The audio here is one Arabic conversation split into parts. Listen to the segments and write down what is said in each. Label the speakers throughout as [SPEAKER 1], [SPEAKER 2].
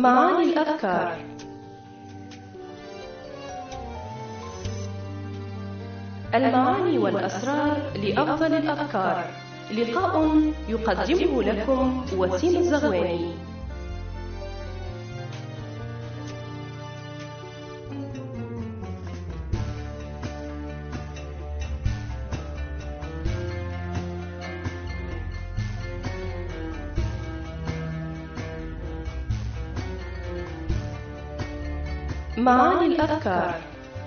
[SPEAKER 1] معاني الأفكار. المعاني والأسرار لأفضل الأفكار. لقاء يقدمه لكم وسيم الزغواني. معاني الأفكار.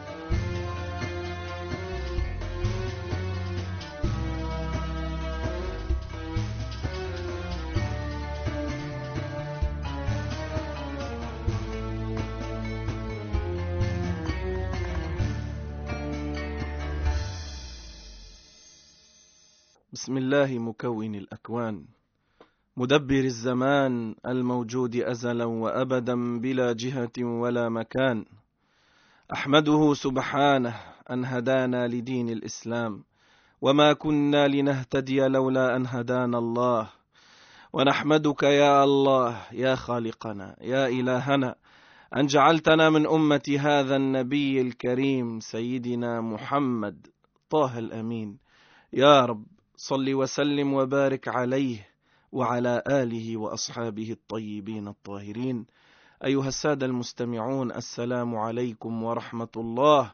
[SPEAKER 2] بسم الله مكون الأكوان، مدبر الزمان، الموجود أزلا وأبدا بلا جهة ولا مكان. أحمده سبحانه أن هدانا لدين الإسلام، وما كنا لنهتدي لولا أن هدانا الله. ونحمدك يا الله يا خالقنا يا إلهنا أن جعلتنا من أمة هذا النبي الكريم سيدنا محمد طه الأمين. يا رب صل وسلم وبارك عليه وعلى آله وأصحابه الطيبين الطاهرين. أيها السادة المستمعون، السلام عليكم ورحمة الله.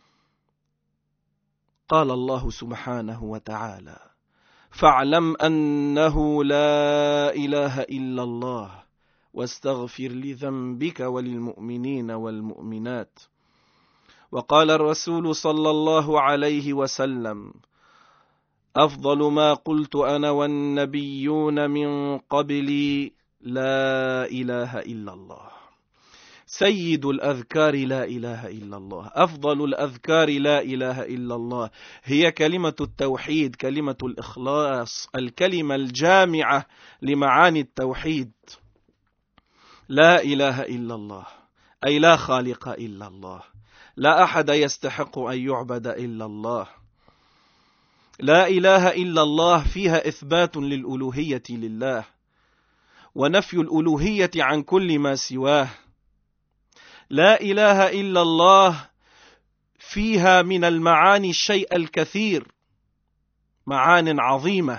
[SPEAKER 2] قال الله سبحانه وتعالى: فاعلم أنه لا إله إلا الله واستغفر لذنبك وللمؤمنين والمؤمنات. وقال الرسول صلى الله عليه وسلم: أفضل ما قلت أنا والنبيون من قبلي لا إله إلا الله. سيد الأذكار لا إله إلا الله، أفضل الأذكار لا إله إلا الله، هي كلمة التوحيد، كلمة الإخلاص، الكلمة الجامعة لمعاني التوحيد. لا إله إلا الله أي لا خالق إلا الله، لا أحد يستحق أن يعبد إلا الله. لا إله إلا الله فيها إثبات للألوهية لله ونفي الألوهية عن كل ما سواه. لا إله إلا الله فيها من المعاني الشيء الكثير، معان عظيمة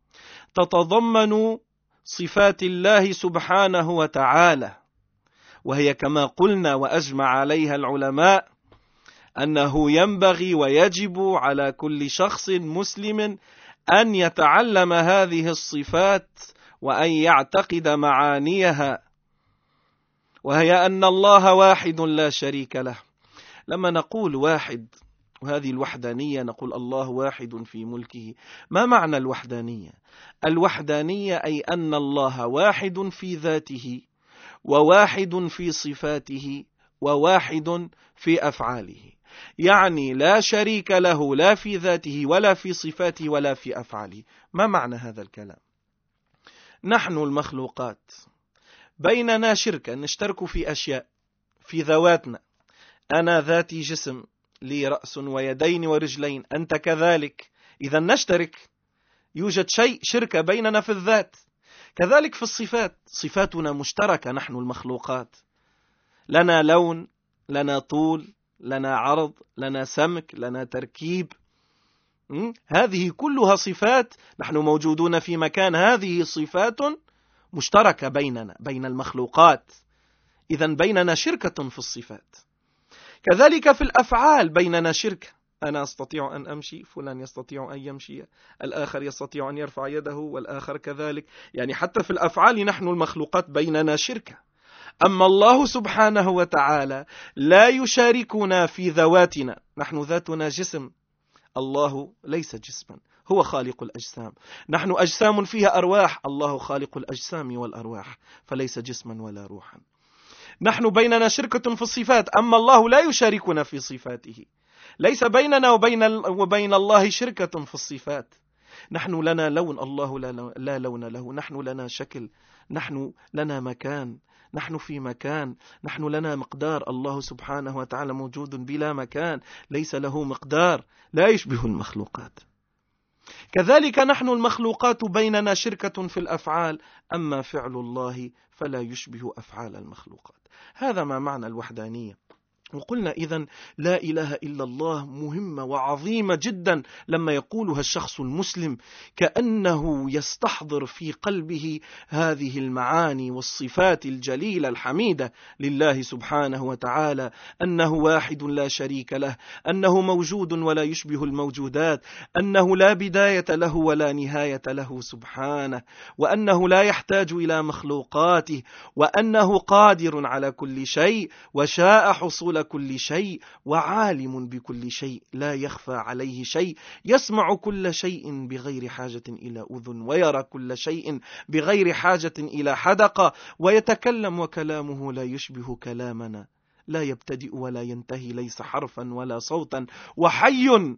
[SPEAKER 2] تتضمن صفات الله سبحانه وتعالى، وهي كما قلنا وأجمع عليها العلماء أنه ينبغي ويجب على كل شخص مسلم أن يتعلم هذه الصفات وأن يعتقد معانيها، وهي أن الله واحد لا شريك له. لما نقول واحد وهذه الوحدانية، نقول الله واحد في ملكه. ما معنى الوحدانية؟ الوحدانية أي أن الله واحد في ذاته، وواحد في صفاته، وواحد في أفعاله. يعني لا شريك له لا في ذاته ولا في صفاته ولا في أفعاله. ما معنى هذا الكلام؟ نحن المخلوقات بيننا شركة، نشترك في أشياء في ذواتنا. أنا ذاتي جسم، لي رأس ويدين ورجلين، أنت كذلك، إذا نشترك، يوجد شيء شركة بيننا في الذات. كذلك في الصفات، صفاتنا مشتركة نحن المخلوقات، لنا لون، لنا طول، لنا عرض، لنا سمك، لنا تركيب. هذه كلها صفات، نحن موجودون في مكان، هذه صفات مشتركة بيننا بين المخلوقات. إذا بيننا شركة في الصفات. كذلك في الأفعال بيننا شركة، أنا أستطيع أن أمشي، فلان يستطيع أن يمشي، الآخر يستطيع أن يرفع يده، والآخر كذلك. يعني حتى في الأفعال نحن المخلوقات بيننا شركة. أما الله سبحانه وتعالى لا يشاركنا في ذواتنا، نحن ذاتنا جسم، الله ليس جسما، هو خالق الأجسام. نحن أجسام فيها أرواح، الله خالق الأجسام والأرواح، فليس جسما ولا روحا. نحن بيننا شركة في الصفات، أما الله لا يشاركنا في صفاته، ليس بيننا وبين الله شركة في الصفات. نحن لنا لون، الله لا لون له. نحن لنا شكل، نحن لنا مكان، نحن في مكان، نحن لنا مقدار. الله سبحانه وتعالى موجود بلا مكان، ليس له مقدار، لا يشبه المخلوقات. كذلك نحن المخلوقات بيننا شركة في الأفعال، أما فعل الله فلا يشبه أفعال المخلوقات. هذا ما معنى الوحدانية. وقلنا إذن لا إله إلا الله مهمة وعظيمة جدا لما يقولها الشخص المسلم، كأنه يستحضر في قلبه هذه المعاني والصفات الجليلة الحميدة لله سبحانه وتعالى، أنه واحد لا شريك له، أنه موجود ولا يشبه الموجودات، أنه لا بداية له ولا نهاية له سبحانه، وأنه لا يحتاج إلى مخلوقاته، وأنه قادر على كل شيء وشاء حصول كل شيء وعالم بكل شيء، لا يخفى عليه شيء، يسمع كل شيء بغير حاجة إلى أذن، ويرى كل شيء بغير حاجة إلى حدقة، ويتكلم وكلامه لا يشبه كلامنا، لا يبتدئ ولا ينتهي، ليس حرفا ولا صوتا، وحي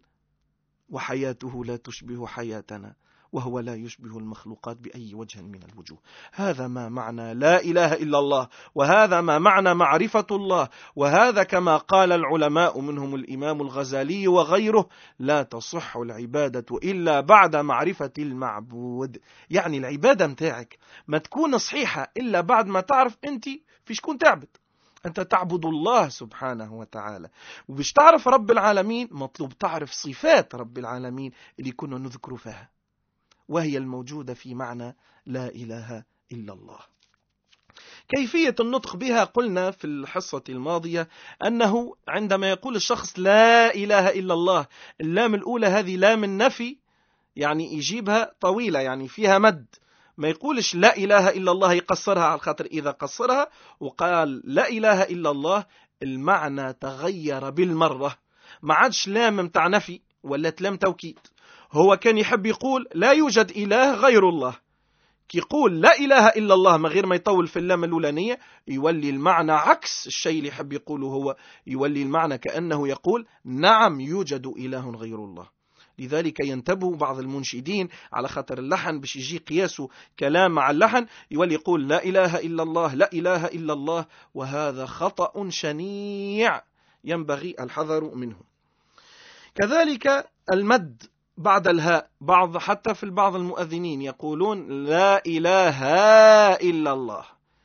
[SPEAKER 2] وحياته لا تشبه حياتنا، وهو لا يشبه المخلوقات بأي وجه من الوجوه. هذا ما معنى لا إله إلا الله، وهذا ما معنى معرفة الله، وهذا كما قال العلماء منهم الإمام الغزالي وغيره: لا تصح العبادة إلا بعد معرفة المعبود. يعني العبادة متاعك ما تكون صحيحة إلا بعد ما تعرف أنت في شكون تعبد. أنت تعبد الله سبحانه وتعالى، وباش تعرف رب العالمين مطلوب تعرف صفات رب العالمين اللي كنا نذكر فيها، وهي الموجودة في معنى لا إله إلا الله. كيفية النطق بها قلنا في الحصة الماضية أنه عندما يقول الشخص لا إله إلا الله، اللام الأولى هذه لام النفي، يعني يجيبها طويلة، يعني فيها مد، ما يقولش لا إله إلا الله يقصرها، على الخاطر إذا قصرها وقال لا إله إلا الله المعنى تغير بالمرة، ما عادش لام متاع نفي ولا لام توكيد. هو كان يحب يقول لا يوجد إله غير الله، كي يقول لا إله إلا الله من غير ما يطول في اللام الأولانية يولي المعنى عكس الشيء اللي يحب يقوله هو، يولي المعنى كأنه يقول نعم يوجد إله غير الله. لذلك ينتبه بعض المنشدين على خاطر اللحن باش يجي قياسه كلام مع اللحن، يولي يقول لا إله إلا الله لا إله إلا الله، وهذا خطأ شنيع ينبغي الحذر منه. كذلك المد بعد الهاء، حتى في بعض المؤذنين يقولون لا إله إلا الله،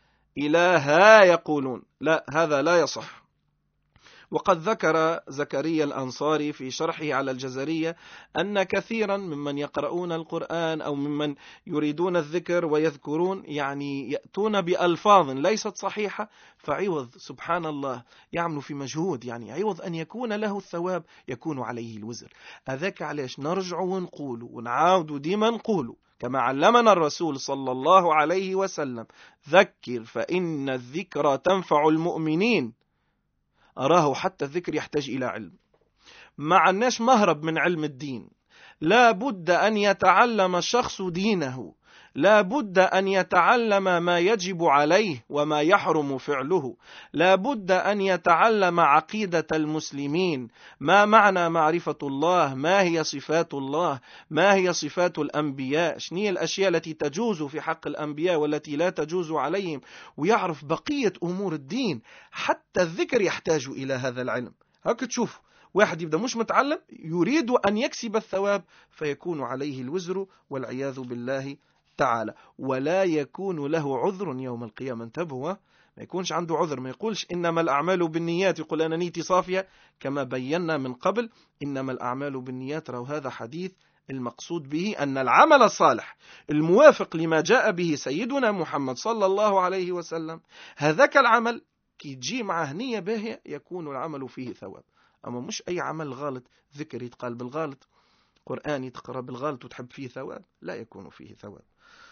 [SPEAKER 2] إله يقولون، لا، هذا لا يصح. وقد ذكر زكريا الأنصاري في شرحه على الجزرية أن كثيرا ممن يقرؤون القرآن أو ممن يريدون الذكر ويذكرون يعني يأتون بألفاظ ليست صحيحة، فعوض سبحان الله يعملوا في مجهود، يعني عوض أن يكون له الثواب يكون عليه الوزر. أذاك علاش نرجع ونقول ونعاود ديما نقول كما علمنا الرسول صلى الله عليه وسلم: ذكر فإن الذكرى تنفع المؤمنين. أراه حتى الذكر يحتاج إلى علم، ما عناش مهرب من علم الدين، لا بد أن يتعلم الشخص دينه، لا بد أن يتعلم ما يجب عليه وما يحرم فعله، لا بد أن يتعلم عقيدة المسلمين، ما معنى معرفة الله، ما هي صفات الله، ما هي صفات الأنبياء، شنية الأشياء التي تجوز في حق الأنبياء والتي لا تجوز عليهم، ويعرف بقية أمور الدين. حتى الذكر يحتاج إلى هذا العلم. هكذا تشوف واحد يبدأ مش متعلم يريد أن يكسب الثواب فيكون عليه الوزر والعياذ بالله تعالى، ولا يكون له عذر يوم القيامة. انتبهوا، ما يكونش عنده عذر، ما يقولش إنما الأعمال بالنيات يقول أنا نيتي صافية، كما بينا من قبل إنما الأعمال بالنيات. رأوا هذا حديث المقصود به أن العمل الصالح الموافق لما جاء به سيدنا محمد صلى الله عليه وسلم، هذاك العمل كي تجي معه نية باهية يكون العمل فيه ثواب. أما مش أي عمل غلط، ذكر يتقال بالغلط، قرآن يتقرأ بالغلط وتحب فيه ثواب، لا يكون فيه ثواب.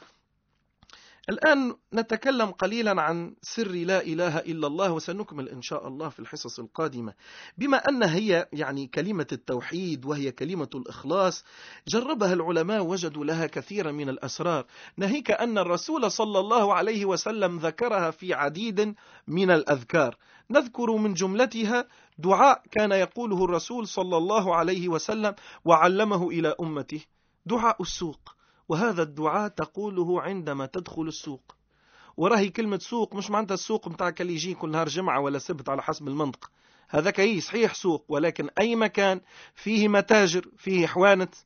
[SPEAKER 2] الآن نتكلم قليلا عن سر لا إله إلا الله، وسنكمل إن شاء الله في الحصص القادمة. بما أن هي يعني كلمة التوحيد وهي كلمة الإخلاص، جربها العلماء وجدوا لها كثيرا من الأسرار، ناهيك أن الرسول صلى الله عليه وسلم ذكرها في عديد من الأذكار. نذكر من جملتها دعاء كان يقوله الرسول صلى الله عليه وسلم وعلمه إلى أمته، دعاء السوق. وهذا الدعاء تقوله عندما تدخل السوق. وراهي كلمة سوق مش معناتها السوق متاعك اللي يجي كل نهار جمعة ولا سبت على حسب المنطق، هذا كي صحيح سوق، ولكن أي مكان فيه متاجر، فيه حوانت،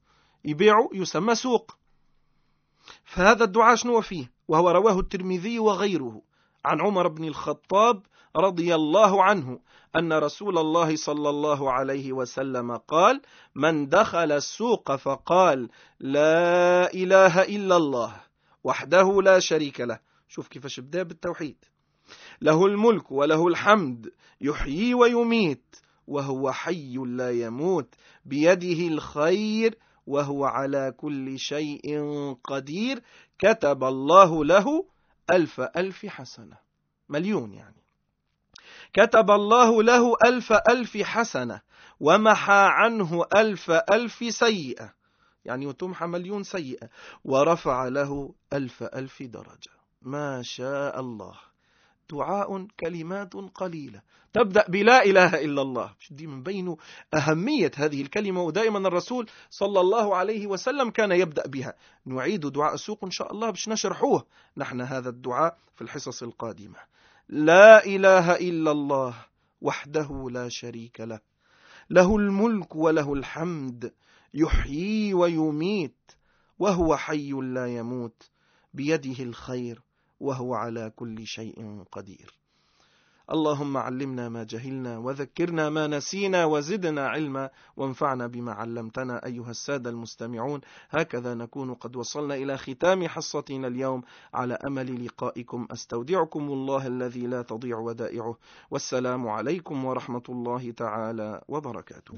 [SPEAKER 2] يبيعوا يسمى سوق. فهذا الدعاء شنو فيه؟ وهو رواه الترمذي وغيره عن عمر بن الخطاب رضي الله عنه أن رسول الله صلى الله عليه وسلم قال: من دخل السوق فقال لا إله إلا الله وحده لا شريك له، شوف كيفاش بدأ بالتوحيد، له الملك وله الحمد يحيي ويميت وهو حي لا يموت بيده الخير وهو على كل شيء قدير، كتب الله له 1000 حسنة، مليون يعني، كتب الله له 1000 حسنة ومحى عنه 1000 سيئة، يعني وتمحى مليون سيئة، ورفع له 1000 درجة. ما شاء الله. دعاء كلمات قليلة تبدأ بلا إله إلا الله، دي من بين أهمية هذه الكلمة، ودائما الرسول صلى الله عليه وسلم كان يبدأ بها. نعيد دعاء السوق إن شاء الله باش نشرحوه نحن هذا الدعاء في الحصص القادمة. لا إله إلا الله وحده لا شريك له، له الملك وله الحمد يحيي ويميت وهو حي لا يموت بيده الخير وهو على كل شيء قدير. اللهم علمنا ما جهلنا وذكرنا ما نسينا وزدنا علما وانفعنا بما علمتنا. أيها السادة المستمعون، هكذا نكون قد وصلنا إلى ختام حصتنا اليوم، على أمل لقائكم أستودعكم الله الذي لا تضيع ودائعه، والسلام عليكم ورحمة الله تعالى وبركاته.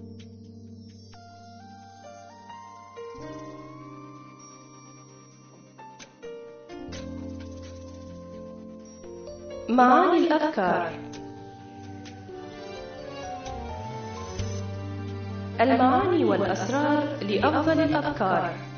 [SPEAKER 1] معاني الأذكار. المعاني والأسرار لأفضل الأذكار.